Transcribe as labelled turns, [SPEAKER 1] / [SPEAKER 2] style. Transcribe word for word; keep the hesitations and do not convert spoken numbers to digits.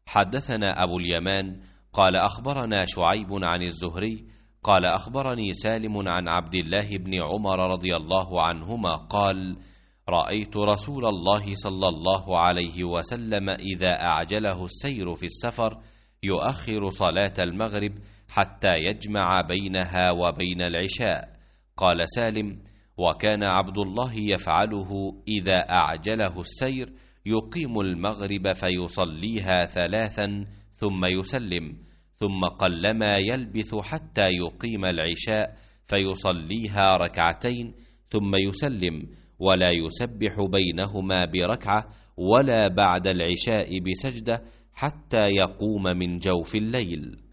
[SPEAKER 1] حدثنا أبو اليمان قال أخبرنا شعيب عن الزهري قال أخبرني سالم عن عبد الله بن عمر رضي الله عنهما قال: رأيت رسول الله صلى الله عليه وسلم إذا أعجله السير في السفر يؤخر صلاة المغرب حتى يجمع بينها وبين العشاء. قال سالم: وكان عبد الله يفعله إذا أعجله السير، يقيم المغرب فيصليها ثلاثا ثم يسلم، ثم قلما يلبث حتى يقيم العشاء فيصليها ركعتين ثم يسلم، ولا يسبح بينهما بركعة ولا بعد العشاء بسجدة حتى يقوم من جوف الليل.